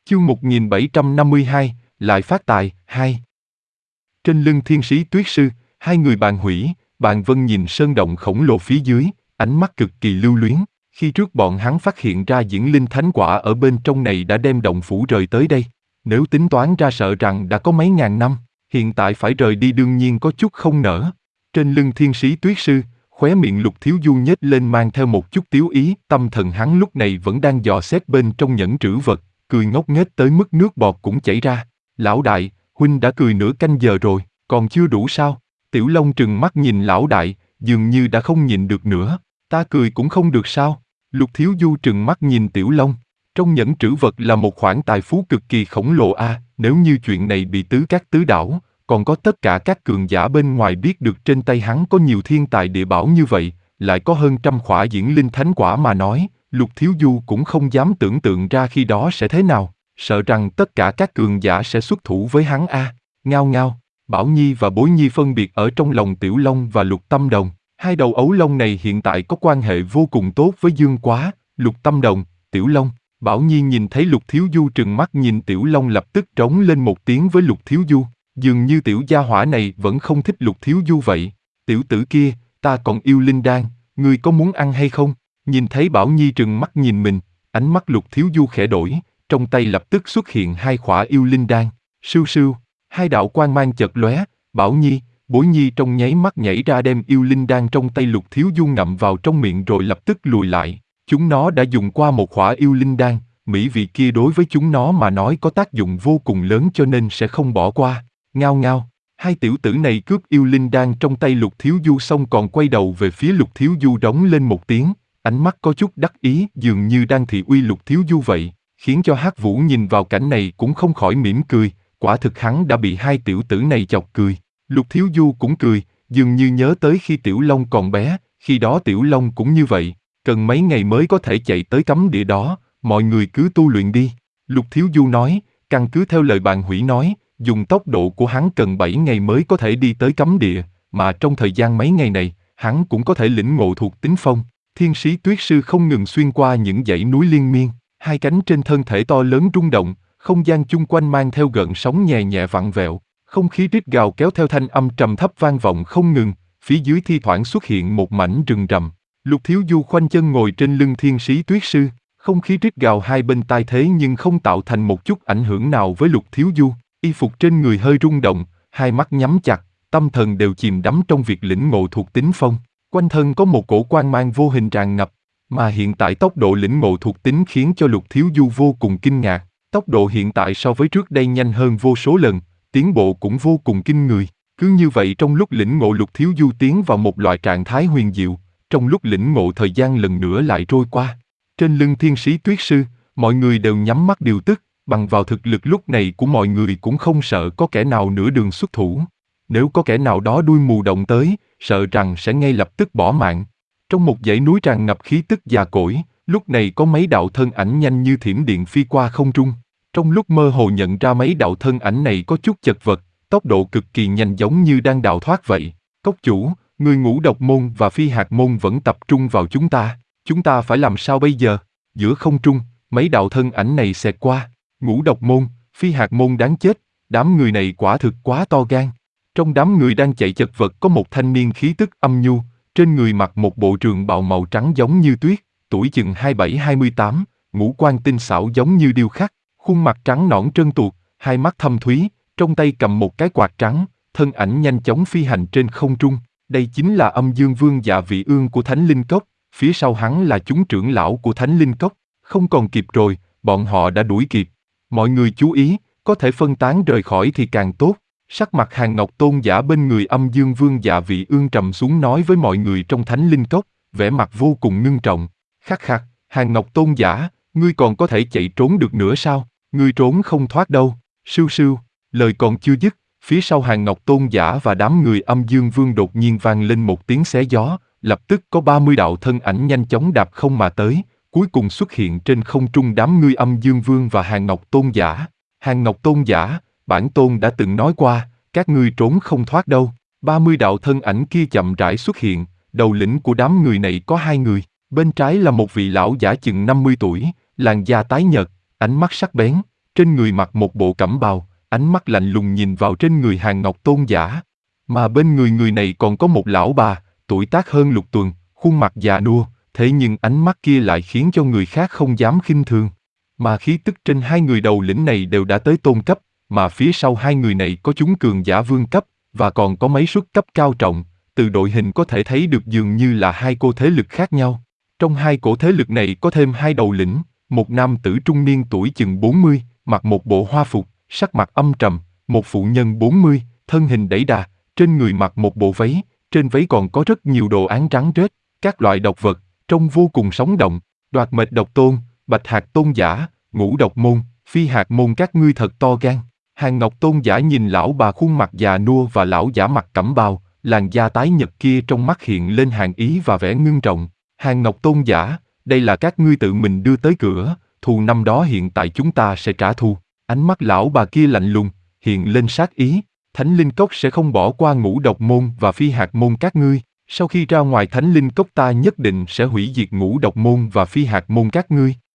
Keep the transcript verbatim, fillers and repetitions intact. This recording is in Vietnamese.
Chương một nghìn bảy trăm năm mươi hai, lại phát tài, hai. Trên lưng thiên sĩ tuyết sư, hai người bàn hủy, bàn vân nhìn sơn động khổng lồ phía dưới, ánh mắt cực kỳ lưu luyến. Khi trước bọn hắn phát hiện ra diễn linh thánh quả ở bên trong này đã đem động phủ rời tới đây. Nếu tính toán ra sợ rằng đã có mấy ngàn năm, hiện tại phải rời đi đương nhiên có chút không nỡ. Trên lưng thiên sĩ tuyết sư, khóe miệng Lục Thiếu Du nhếch lên mang theo một chút tiếu ý, tâm thần hắn lúc này vẫn đang dò xét bên trong nhẫn trữ vật, cười ngốc nghếch tới mức nước bọt cũng chảy ra. Lão đại, huynh đã cười nửa canh giờ rồi, còn chưa đủ sao? Tiểu Long trừng mắt nhìn lão đại, dường như đã không nhịn được nữa. Ta cười cũng không được sao? Lục Thiếu Du trừng mắt nhìn Tiểu Long. Trong nhẫn trữ vật là một khoản tài phú cực kỳ khổng lồ a, à, nếu như chuyện này bị tứ các tứ đảo, còn có tất cả các cường giả bên ngoài biết được trên tay hắn có nhiều thiên tài địa bảo như vậy, lại có hơn trăm khỏa diễn linh thánh quả mà nói, Lục Thiếu Du cũng không dám tưởng tượng ra khi đó sẽ thế nào, sợ rằng tất cả các cường giả sẽ xuất thủ với hắn a. À. Ngao ngao, Bảo Nhi và Bối Nhi phân biệt ở trong lòng Tiểu Long và Lục Tâm Đồng, hai đầu ấu long này hiện tại có quan hệ vô cùng tốt với Dương Quá, Lục Tâm Đồng, Tiểu Long. Bảo Nhi nhìn thấy Lục Thiếu Du trừng mắt nhìn Tiểu Long lập tức trống lên một tiếng với Lục Thiếu Du, dường như tiểu gia hỏa này vẫn không thích Lục Thiếu Du vậy. Tiểu tử kia, ta còn yêu linh đan, ngươi có muốn ăn hay không? Nhìn thấy Bảo Nhi trừng mắt nhìn mình, ánh mắt Lục Thiếu Du khẽ đổi, trong tay lập tức xuất hiện hai khỏa yêu linh đan, sưu sưu, hai đạo quang mang chợt lóe, Bảo Nhi, Bối Nhi trong nháy mắt nhảy ra đem yêu linh đan trong tay Lục Thiếu Du ngậm vào trong miệng rồi lập tức lùi lại. Chúng nó đã dùng qua một khỏa yêu linh đan, mỹ vị kia đối với chúng nó mà nói có tác dụng vô cùng lớn cho nên sẽ không bỏ qua. Ngao ngao, hai tiểu tử này cướp yêu linh đan trong tay Lục Thiếu Du xong còn quay đầu về phía Lục Thiếu Du rống lên một tiếng, ánh mắt có chút đắc ý dường như đang thị uy Lục Thiếu Du vậy, khiến cho Hắc Vũ nhìn vào cảnh này cũng không khỏi mỉm cười, quả thực hắn đã bị hai tiểu tử này chọc cười. Lục Thiếu Du cũng cười, dường như nhớ tới khi Tiểu Long còn bé, khi đó Tiểu Long cũng như vậy, cần mấy ngày mới có thể chạy tới cấm địa đó, mọi người cứ tu luyện đi. Lục Thiếu Du nói, căn cứ theo lời bạn hủy nói, dùng tốc độ của hắn cần bảy ngày mới có thể đi tới cấm địa, mà trong thời gian mấy ngày này, hắn cũng có thể lĩnh ngộ thuộc tính phong. Thiên sĩ tuyết sư không ngừng xuyên qua những dãy núi liên miên, hai cánh trên thân thể to lớn rung động, không gian chung quanh mang theo gợn sóng nhẹ nhẹ vặn vẹo, không khí rít gào kéo theo thanh âm trầm thấp vang vọng không ngừng, phía dưới thi thoảng xuất hiện một mảnh rừng rậm. Lục Thiếu Du khoanh chân ngồi trên lưng thiên sĩ tuyết sư, không khí rít gào hai bên tai thế nhưng không tạo thành một chút ảnh hưởng nào với Lục Thiếu Du. Y phục trên người hơi rung động, hai mắt nhắm chặt, tâm thần đều chìm đắm trong việc lĩnh ngộ thuộc tính phong. Quanh thân có một cổ quang mang vô hình tràn ngập, mà hiện tại tốc độ lĩnh ngộ thuộc tính khiến cho Lục Thiếu Du vô cùng kinh ngạc. Tốc độ hiện tại so với trước đây nhanh hơn vô số lần, tiến bộ cũng vô cùng kinh người. Cứ như vậy trong lúc lĩnh ngộ Lục Thiếu Du tiến vào một loại trạng thái huyền diệu, trong lúc lĩnh ngộ thời gian lần nữa lại trôi qua. Trên lưng thiên sĩ tuyết sư, mọi người đều nhắm mắt điều tức. Bằng vào thực lực lúc này của mọi người cũng không sợ có kẻ nào nửa đường xuất thủ. Nếu có kẻ nào đó đuôi mù động tới, sợ rằng sẽ ngay lập tức bỏ mạng. Trong một dãy núi tràn ngập khí tức già cỗi, lúc này có mấy đạo thân ảnh nhanh như thiểm điện phi qua không trung. Trong lúc mơ hồ nhận ra mấy đạo thân ảnh này có chút chật vật, tốc độ cực kỳ nhanh giống như đang đào thoát vậy. Cốc chủ, người Ngũ Độc môn và Phi Hạt môn vẫn tập trung vào chúng ta. Chúng ta phải làm sao bây giờ? Giữa không trung, mấy đạo thân ảnh này xẹt qua. Ngũ Độc môn, Phi Hạt môn đáng chết, đám người này quả thực quá to gan. Trong đám người đang chạy chật vật có một thanh niên khí tức âm nhu, trên người mặc một bộ trường bào màu trắng giống như tuyết, tuổi chừng hai mươi bảy hai mươi tám, ngũ quan tinh xảo giống như điêu khắc, khuôn mặt trắng nõn trơn tuột, hai mắt thâm thúy, trong tay cầm một cái quạt trắng, thân ảnh nhanh chóng phi hành trên không trung. Đây chính là Âm Dương Vương Dạ Vị Ương của Thánh Linh Cốc, phía sau hắn là chúng trưởng lão của Thánh Linh Cốc. Không còn kịp rồi, bọn họ đã đuổi kịp. Mọi người chú ý, có thể phân tán rời khỏi thì càng tốt. Sắc mặt Hàn Ngọc Tôn Giả bên người Âm Dương Vương Dạ Vị Ương trầm xuống nói với mọi người trong Thánh Linh Cốc, vẻ mặt vô cùng ngưng trọng. Khắc khắc, Hàn Ngọc Tôn Giả, ngươi còn có thể chạy trốn được nữa sao? Ngươi trốn không thoát đâu. Sưu sưu, lời còn chưa dứt, phía sau Hàn Ngọc Tôn Giả và đám người Âm Dương Vương đột nhiên vang lên một tiếng xé gió, lập tức có ba mươi đạo thân ảnh nhanh chóng đạp không mà tới. Cuối cùng xuất hiện trên không trung đám ngươi Âm Dương Vương và Hàn Ngọc Tôn Giả. Hàn Ngọc Tôn Giả, bản tôn đã từng nói qua, các ngươi trốn không thoát đâu. ba mươi đạo thân ảnh kia chậm rãi xuất hiện, đầu lĩnh của đám người này có hai người. Bên trái là một vị lão giả chừng năm mươi tuổi, làn da tái nhợt, ánh mắt sắc bén, trên người mặc một bộ cẩm bào, ánh mắt lạnh lùng nhìn vào trên người Hàn Ngọc Tôn giả. Mà bên người người này còn có một lão bà, tuổi tác hơn Lục Tuần, khuôn mặt già nua, thế nhưng ánh mắt kia lại khiến cho người khác không dám khinh thường. Mà khí tức trên hai người đầu lĩnh này đều đã tới tôn cấp, mà phía sau hai người này có chúng cường giả vương cấp, và còn có mấy suất cấp cao trọng, từ đội hình có thể thấy được dường như là hai cô thế lực khác nhau. Trong hai cổ thế lực này có thêm hai đầu lĩnh, một nam tử trung niên tuổi chừng bốn mươi, mặc một bộ hoa phục, sắc mặt âm trầm, một phụ nhân bốn mươi, thân hình đẩy đà, trên người mặc một bộ váy, trên váy còn có rất nhiều đồ án trắng rết, các loại độc vật, trông vô cùng sống động. Đoạt mệnh độc tôn, bạch hạc tôn giả, ngũ độc môn, phi hạc môn, các ngươi thật to gan. Hàn Ngọc tôn giả nhìn lão bà khuôn mặt già nua và lão giả mặc cẩm bào, làn da tái nhợt kia, trong mắt hiện lên hàn ý và vẻ ngưng trọng. Hàn Ngọc tôn giả, đây là các ngươi tự mình đưa tới cửa, thù năm đó hiện tại chúng ta sẽ trả thù. Ánh mắt lão bà kia lạnh lùng, hiện lên sát ý. Thánh Linh Cốc sẽ không bỏ qua ngũ độc môn và phi hạt môn các ngươi. Sau khi ra ngoài Thánh Linh Cốc ta nhất định sẽ hủy diệt ngũ độc môn và phi hạt môn các ngươi.